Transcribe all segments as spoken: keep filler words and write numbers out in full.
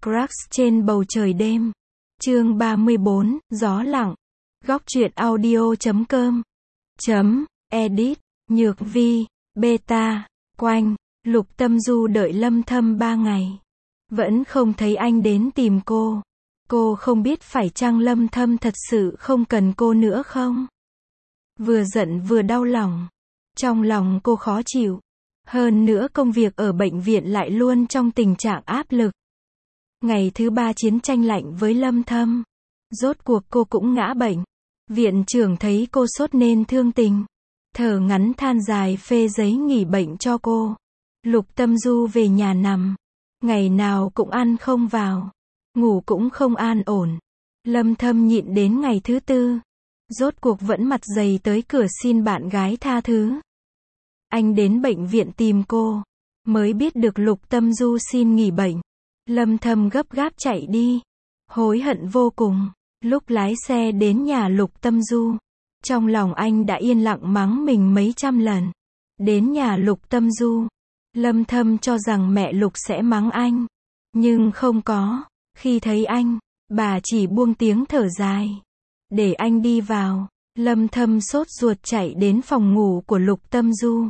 Crush trên bầu trời đêm. Chương ba mươi bốn, gió lặng. Góc truyện audio chấm com. Chấm, edit, Nhược Vi, beta, quanh, Lục Tâm Du đợi Lâm Thâm ba ngày. Vẫn không thấy anh đến tìm cô. Cô không biết phải chăng Lâm Thâm thật sự không cần cô nữa không? Vừa giận vừa đau lòng. Trong lòng cô khó chịu. Hơn nữa công việc ở bệnh viện lại luôn trong tình trạng áp lực. Ngày thứ ba chiến tranh lạnh với Lâm Thâm. Rốt cuộc cô cũng ngã bệnh. Viện trưởng thấy cô sốt nên thương tình. Thở ngắn than dài phê giấy nghỉ bệnh cho cô. Lục Tâm Du về nhà nằm. Ngày nào cũng ăn không vào. Ngủ cũng không an ổn. Lâm Thâm nhịn đến ngày thứ tư. Rốt cuộc vẫn mặt dày tới cửa xin bạn gái tha thứ. Anh đến bệnh viện tìm cô. Mới biết được Lục Tâm Du xin nghỉ bệnh. Lâm Thâm gấp gáp chạy đi. Hối hận vô cùng. Lúc lái xe đến nhà Lục Tâm Du. Trong lòng anh đã yên lặng mắng mình mấy trăm lần. Đến nhà Lục Tâm Du. Lâm Thâm cho rằng mẹ Lục sẽ mắng anh. Nhưng không có. Khi thấy anh, bà chỉ buông tiếng thở dài. Để anh đi vào. Lâm Thâm sốt ruột chạy đến phòng ngủ của Lục Tâm Du.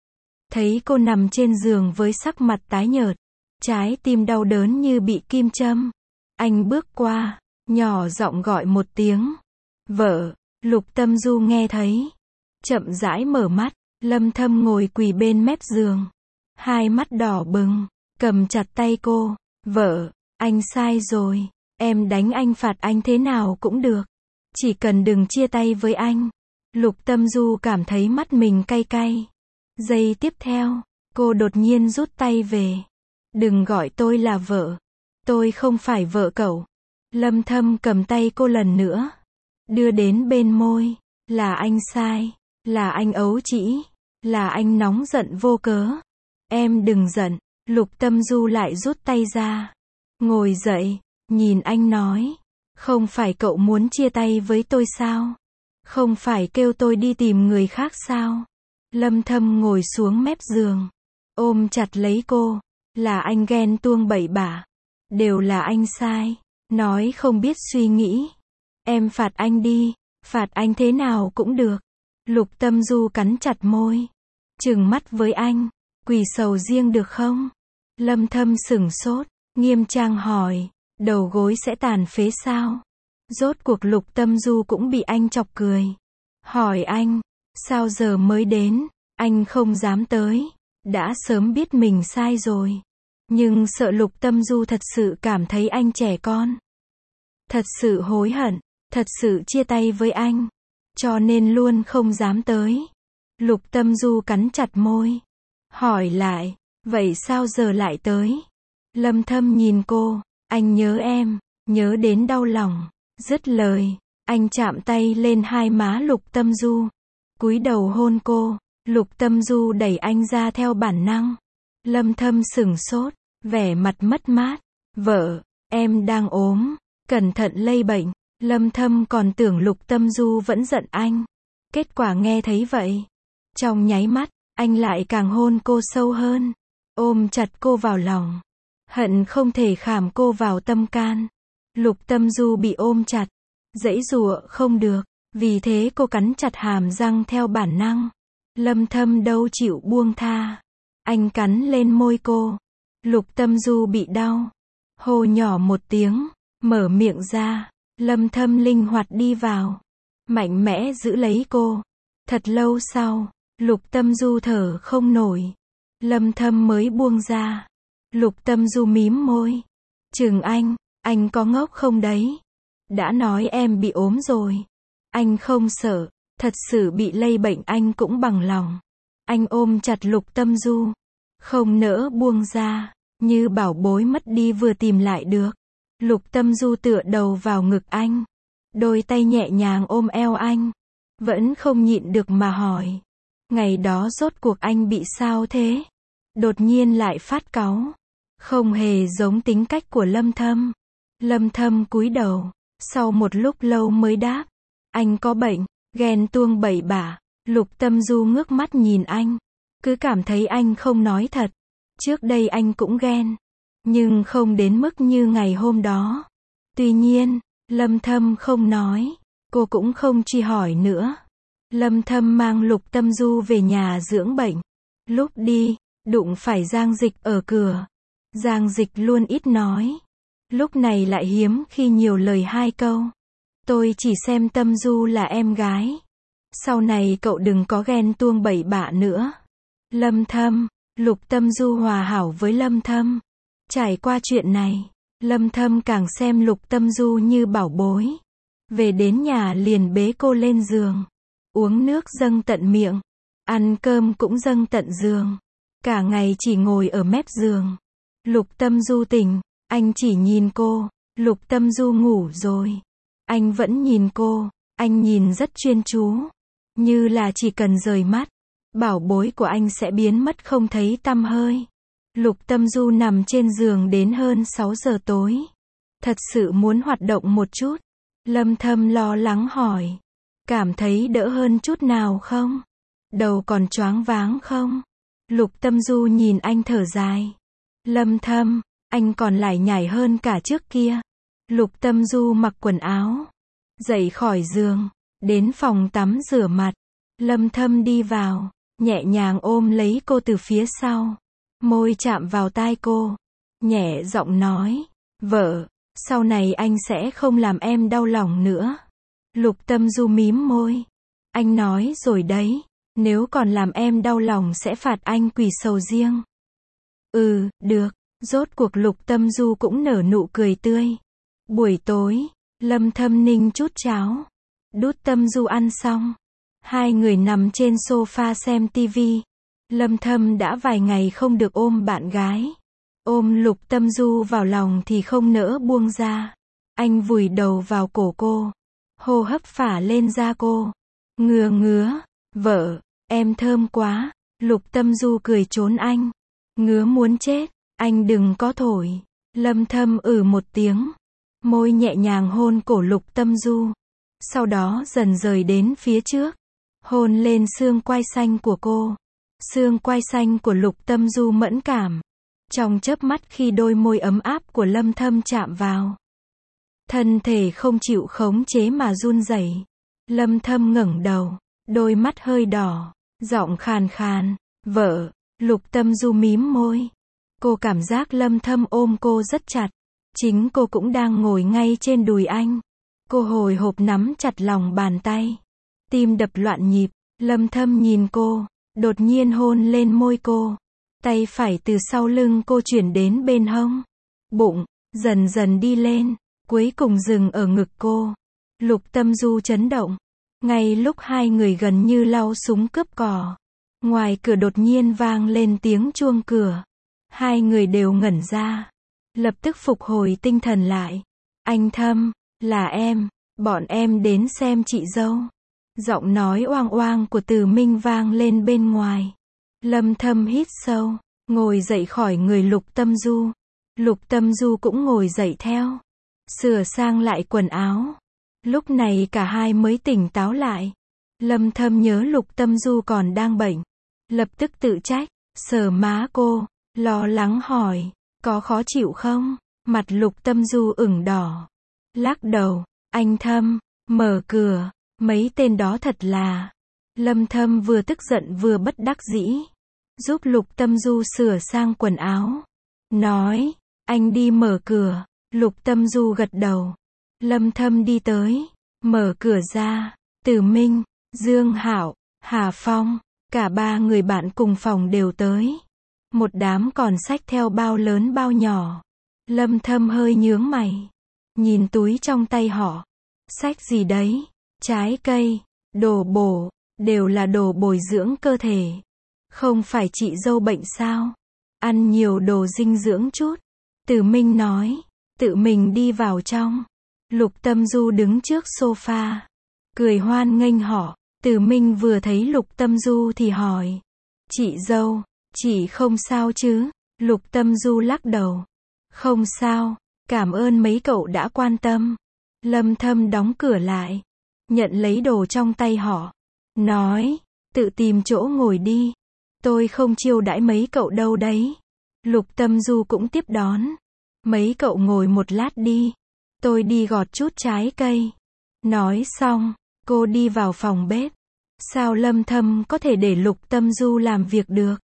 Thấy cô nằm trên giường với sắc mặt tái nhợt. Trái tim đau đớn như bị kim châm. Anh bước qua, nhỏ giọng gọi một tiếng. Vợ. Lục Tâm Du nghe thấy. Chậm rãi mở mắt. Lâm Thâm ngồi quỳ bên mép giường. Hai mắt đỏ bừng. Cầm chặt tay cô. Vợ. Anh sai rồi. Em đánh anh phạt anh thế nào cũng được. Chỉ cần đừng chia tay với anh. Lục Tâm Du cảm thấy mắt mình cay cay. Giây tiếp theo, cô đột nhiên rút tay về. Đừng gọi tôi là vợ. Tôi không phải vợ cậu. Lâm Thâm cầm tay cô lần nữa. Đưa đến bên môi. Là anh sai. Là anh ấu trĩ. Là anh nóng giận vô cớ. Em đừng giận. Lục Tâm Du lại rút tay ra. Ngồi dậy, nhìn anh nói. Không phải cậu muốn chia tay với tôi sao? Không phải kêu tôi đi tìm người khác sao? Lâm Thâm ngồi xuống mép giường. Ôm chặt lấy cô. Là anh ghen tuông bậy bạ. Đều là anh sai. Nói không biết suy nghĩ. Em phạt anh đi. Phạt anh thế nào cũng được. Lục Tâm Du cắn chặt môi. Trừng mắt với anh. Quỳ sầu riêng được không? Lâm Thâm sửng sốt. Nghiêm trang hỏi. Đầu gối sẽ tàn phế sao? Rốt cuộc Lục Tâm Du cũng bị anh chọc cười. Hỏi anh. Sao giờ mới đến? Anh không dám tới. Đã sớm biết mình sai rồi. Nhưng sợ Lục Tâm Du thật sự cảm thấy anh trẻ con. Thật sự hối hận. Thật sự chia tay với anh. Cho nên luôn không dám tới. Lục Tâm Du cắn chặt môi. Hỏi lại. Vậy sao giờ lại tới? Lâm Thâm nhìn cô. Anh nhớ em. Nhớ đến đau lòng. Dứt lời. Anh chạm tay lên hai má Lục Tâm Du. Cúi đầu hôn cô. Lục Tâm Du đẩy anh ra theo bản năng. Lâm Thâm sửng sốt. Vẻ mặt mất mát. Vợ. Em đang ốm. Cẩn thận lây bệnh. Lâm Thâm còn tưởng Lục Tâm Du vẫn giận anh. Kết quả nghe thấy vậy. Trong nháy mắt. Anh lại càng hôn cô sâu hơn. Ôm chặt cô vào lòng. Hận không thể khảm cô vào tâm can. Lục Tâm Du bị ôm chặt. Giãy giụa không được. Vì thế cô cắn chặt hàm răng theo bản năng. Lâm Thâm đâu chịu buông tha. Anh cắn lên môi cô. Lục Tâm Du bị đau. Hô nhỏ một tiếng. Mở miệng ra. Lâm Thâm linh hoạt đi vào. Mạnh mẽ giữ lấy cô. Thật lâu sau. Lục Tâm Du thở không nổi. Lâm Thâm mới buông ra. Lục Tâm Du mím môi. Chừng anh. Anh có ngốc không đấy? Đã nói em bị ốm rồi. Anh không sợ. Thật sự bị lây bệnh anh cũng bằng lòng. Anh ôm chặt Lục Tâm Du. Không nỡ buông ra. Như bảo bối mất đi vừa tìm lại được. Lục Tâm Du tựa đầu vào ngực anh. Đôi tay nhẹ nhàng ôm eo anh. Vẫn không nhịn được mà hỏi. Ngày đó rốt cuộc anh bị sao thế? Đột nhiên lại phát cáu. Không hề giống tính cách của Lâm Thâm. Lâm Thâm cúi đầu. Sau một lúc lâu mới đáp. Anh có bệnh. Ghen tuông bậy bạ. Lục Tâm Du ngước mắt nhìn anh. Cứ cảm thấy anh không nói thật. Trước đây anh cũng ghen. nhưng không đến mức như ngày hôm đó. Tuy nhiên, Lâm Thâm không nói, cô cũng không truy hỏi nữa. Lâm Thâm mang Lục Tâm Du về nhà dưỡng bệnh. Lúc đi, đụng phải Giang Dịch ở cửa. Giang Dịch luôn ít nói. Lúc này lại hiếm khi nhiều lời hai câu. Tôi chỉ xem Tâm Du là em gái. Sau này cậu đừng có ghen tuông bậy bạ nữa. Lâm Thâm, Lục Tâm Du hòa hảo với Lâm Thâm. Trải qua chuyện này, Lâm Thâm càng xem Lục Tâm Du như bảo bối. Về đến nhà liền bế cô lên giường. Uống nước dâng tận miệng. Ăn cơm cũng dâng tận giường. Cả ngày chỉ ngồi ở mép giường. Lục Tâm Du tỉnh, anh chỉ nhìn cô. Lục Tâm Du ngủ rồi. Anh vẫn nhìn cô. Anh nhìn rất chuyên chú. Như là chỉ cần rời mắt, bảo bối của anh sẽ biến mất không thấy tăm hơi. Lục Tâm Du nằm trên giường đến hơn sáu giờ tối. Thật sự muốn hoạt động một chút. Lâm Thâm lo lắng hỏi. Cảm thấy đỡ hơn chút nào không? Đầu còn choáng váng không? Lục Tâm Du nhìn anh thở dài. Lâm Thâm, anh còn lải nhải hơn cả trước kia. Lục Tâm Du mặc quần áo, dậy khỏi giường, đến phòng tắm rửa mặt. Lâm Thâm đi vào, nhẹ nhàng ôm lấy cô từ phía sau. Môi chạm vào tai cô, nhẹ giọng nói, vợ, sau này anh sẽ không làm em đau lòng nữa. Lục Tâm Du mím môi. Anh nói rồi đấy, nếu còn làm em đau lòng sẽ phạt anh quỳ sầu riêng. Ừ, được. Rốt cuộc Lục Tâm Du cũng nở nụ cười tươi. Buổi tối, Lâm Thâm ninh chút cháo. Đút Tâm Du ăn xong. Hai người nằm trên sofa xem tivi. Lâm Thâm đã vài ngày không được ôm bạn gái. Ôm Lục Tâm Du vào lòng thì không nỡ buông ra. Anh vùi đầu vào cổ cô. Hô hấp phả lên da cô. Ngứa ngứa. Vợ, em thơm quá. Lục Tâm Du cười trốn anh. Ngứa muốn chết. Anh đừng có thổi. Lâm Thâm ừ một tiếng. Môi nhẹ nhàng hôn cổ Lục Tâm Du. Sau đó dần rời đến phía trước. Hôn lên xương quai xanh của cô. Xương quai xanh của Lục Tâm Du mẫn cảm. Trong chớp mắt khi đôi môi ấm áp của Lâm Thâm chạm vào. Thân thể không chịu khống chế mà run rẩy. Lâm Thâm ngẩng đầu. Đôi mắt hơi đỏ. Giọng khàn khàn. Vợ. Lục Tâm Du mím môi. Cô cảm giác Lâm Thâm ôm cô rất chặt. Chính cô cũng đang ngồi ngay trên đùi anh. Cô hồi hộp nắm chặt lòng bàn tay. Tim đập loạn nhịp. Lâm Thâm nhìn cô. Đột nhiên hôn lên môi cô. Tay phải từ sau lưng cô chuyển đến bên hông. Bụng. Dần dần đi lên. Cuối cùng dừng ở ngực cô. Lục Tâm Du chấn động. Ngay lúc hai người gần như lau súng cướp cò. Ngoài cửa đột nhiên vang lên tiếng chuông cửa. Hai người đều ngẩn ra. Lập tức phục hồi tinh thần lại. Anh Thâm, là em, bọn em đến xem chị dâu. Giọng nói oang oang của Từ Minh vang lên bên ngoài. Lâm Thâm hít sâu, ngồi dậy khỏi người Lục Tâm Du. Lục Tâm Du cũng ngồi dậy theo. Sửa sang lại quần áo. Lúc này cả hai mới tỉnh táo lại. Lâm Thâm nhớ Lục Tâm Du còn đang bệnh. Lập tức tự trách, sờ má cô, lo lắng hỏi, có khó chịu không? Mặt Lục Tâm Du ửng đỏ. Lắc đầu, anh Thâm, mở cửa, mấy tên đó thật là. Lâm Thâm vừa tức giận vừa bất đắc dĩ. Giúp Lục Tâm Du sửa sang quần áo. Nói, anh đi mở cửa. Lục Tâm Du gật đầu. Lâm Thâm đi tới, mở cửa ra. Từ Minh, Dương Hạo, Hà Phong, cả ba người bạn cùng phòng đều tới. Một đám còn xách theo bao lớn bao nhỏ. Lâm Thâm hơi nhướng mày. Nhìn túi trong tay họ. Xách gì đấy? Trái cây, đồ bổ, đều là đồ bồi dưỡng cơ thể. Không phải chị dâu bệnh sao? Ăn nhiều đồ dinh dưỡng chút. Từ Minh nói. Tự mình đi vào trong. Lục Tâm Du đứng trước sofa. Cười hoan nghênh họ. Từ Minh vừa thấy Lục Tâm Du thì hỏi. Chị dâu, chị không sao chứ? Lục Tâm Du lắc đầu. Không sao, cảm ơn mấy cậu đã quan tâm. Lâm Thâm đóng cửa lại. Nhận lấy đồ trong tay họ. Nói, tự tìm chỗ ngồi đi. Tôi không chiêu đãi mấy cậu đâu đấy. Lục Tâm Du cũng tiếp đón. Mấy cậu ngồi một lát đi. Tôi đi gọt chút trái cây. Nói xong, cô đi vào phòng bếp. Sao Lâm Thâm có thể để Lục Tâm Du làm việc được?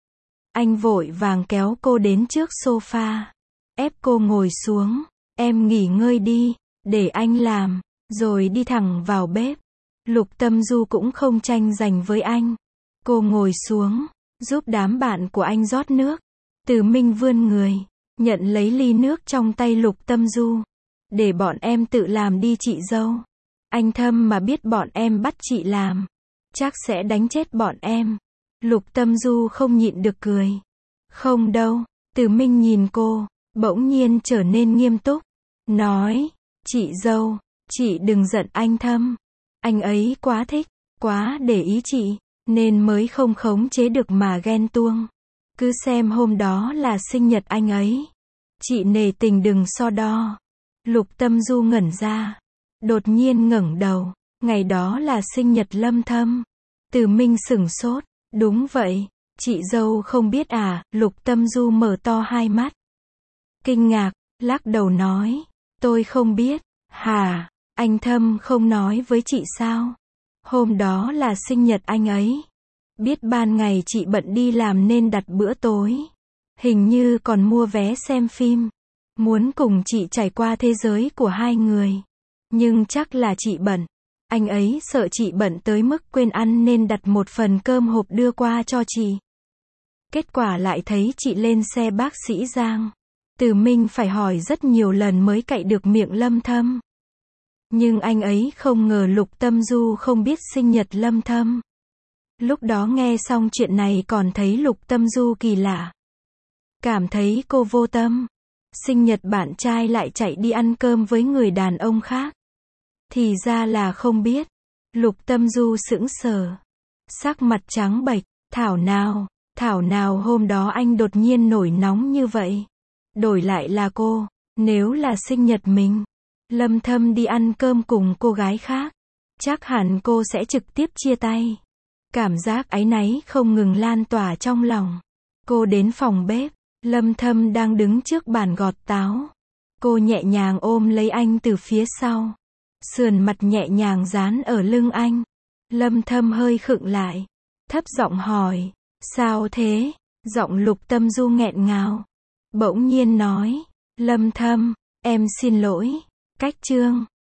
Anh vội vàng kéo cô đến trước sofa. Ép cô ngồi xuống. Em nghỉ ngơi đi, để anh làm. Rồi đi thẳng vào bếp. Lục Tâm Du cũng không tranh giành với anh. Cô ngồi xuống, giúp đám bạn của anh rót nước. Từ Minh vươn người, nhận lấy ly nước trong tay Lục Tâm Du. Để bọn em tự làm đi chị dâu. Anh Thâm mà biết bọn em bắt chị làm, chắc sẽ đánh chết bọn em. Lục Tâm Du không nhịn được cười. Không đâu, Từ Minh nhìn cô, bỗng nhiên trở nên nghiêm túc. Nói, chị dâu, chị đừng giận anh Thâm. Anh ấy quá thích, quá để ý chị, nên mới không khống chế được mà ghen tuông. Cứ xem hôm đó là sinh nhật anh ấy. Chị nể tình đừng so đo. Lục Tâm Du ngẩn ra. Đột nhiên ngẩng đầu. Ngày đó là sinh nhật Lâm Thâm. Từ Minh sửng sốt. Đúng vậy. Chị dâu không biết à? Lục Tâm Du mở to hai mắt. Kinh ngạc, lắc đầu nói. Tôi không biết. Hả? Anh Thâm không nói với chị sao? Hôm đó là sinh nhật anh ấy. Biết ban ngày chị bận đi làm nên đặt bữa tối. Hình như còn mua vé xem phim. Muốn cùng chị trải qua thế giới của hai người. Nhưng chắc là chị bận. Anh ấy sợ chị bận tới mức quên ăn nên đặt một phần cơm hộp đưa qua cho chị. Kết quả lại thấy chị lên xe bác sĩ Giang. Từ Minh phải hỏi rất nhiều lần mới cạy được miệng Lâm Thâm. Nhưng anh ấy không ngờ Lục Tâm Du không biết sinh nhật Lâm Thâm. Lúc đó nghe xong chuyện này còn thấy Lục Tâm Du kỳ lạ. Cảm thấy cô vô tâm. Sinh nhật bạn trai lại chạy đi ăn cơm với người đàn ông khác. Thì ra là không biết. Lục Tâm Du sững sờ. Sắc mặt trắng bệch. Thảo nào, thảo nào hôm đó anh đột nhiên nổi nóng như vậy. Đổi lại là cô. Nếu là sinh nhật mình, Lâm Thâm đi ăn cơm cùng cô gái khác, chắc hẳn cô sẽ trực tiếp chia tay. Cảm giác áy náy không ngừng lan tỏa trong lòng. Cô đến phòng bếp. Lâm Thâm đang đứng trước bàn gọt táo. Cô nhẹ nhàng ôm lấy anh từ phía sau. Sườn mặt nhẹ nhàng dán ở lưng anh. Lâm Thâm hơi khựng lại. Thấp giọng hỏi. Sao thế? Giọng Lục Tâm Du nghẹn ngào. Bỗng nhiên nói. Lâm Thâm, em xin lỗi. Cách chương.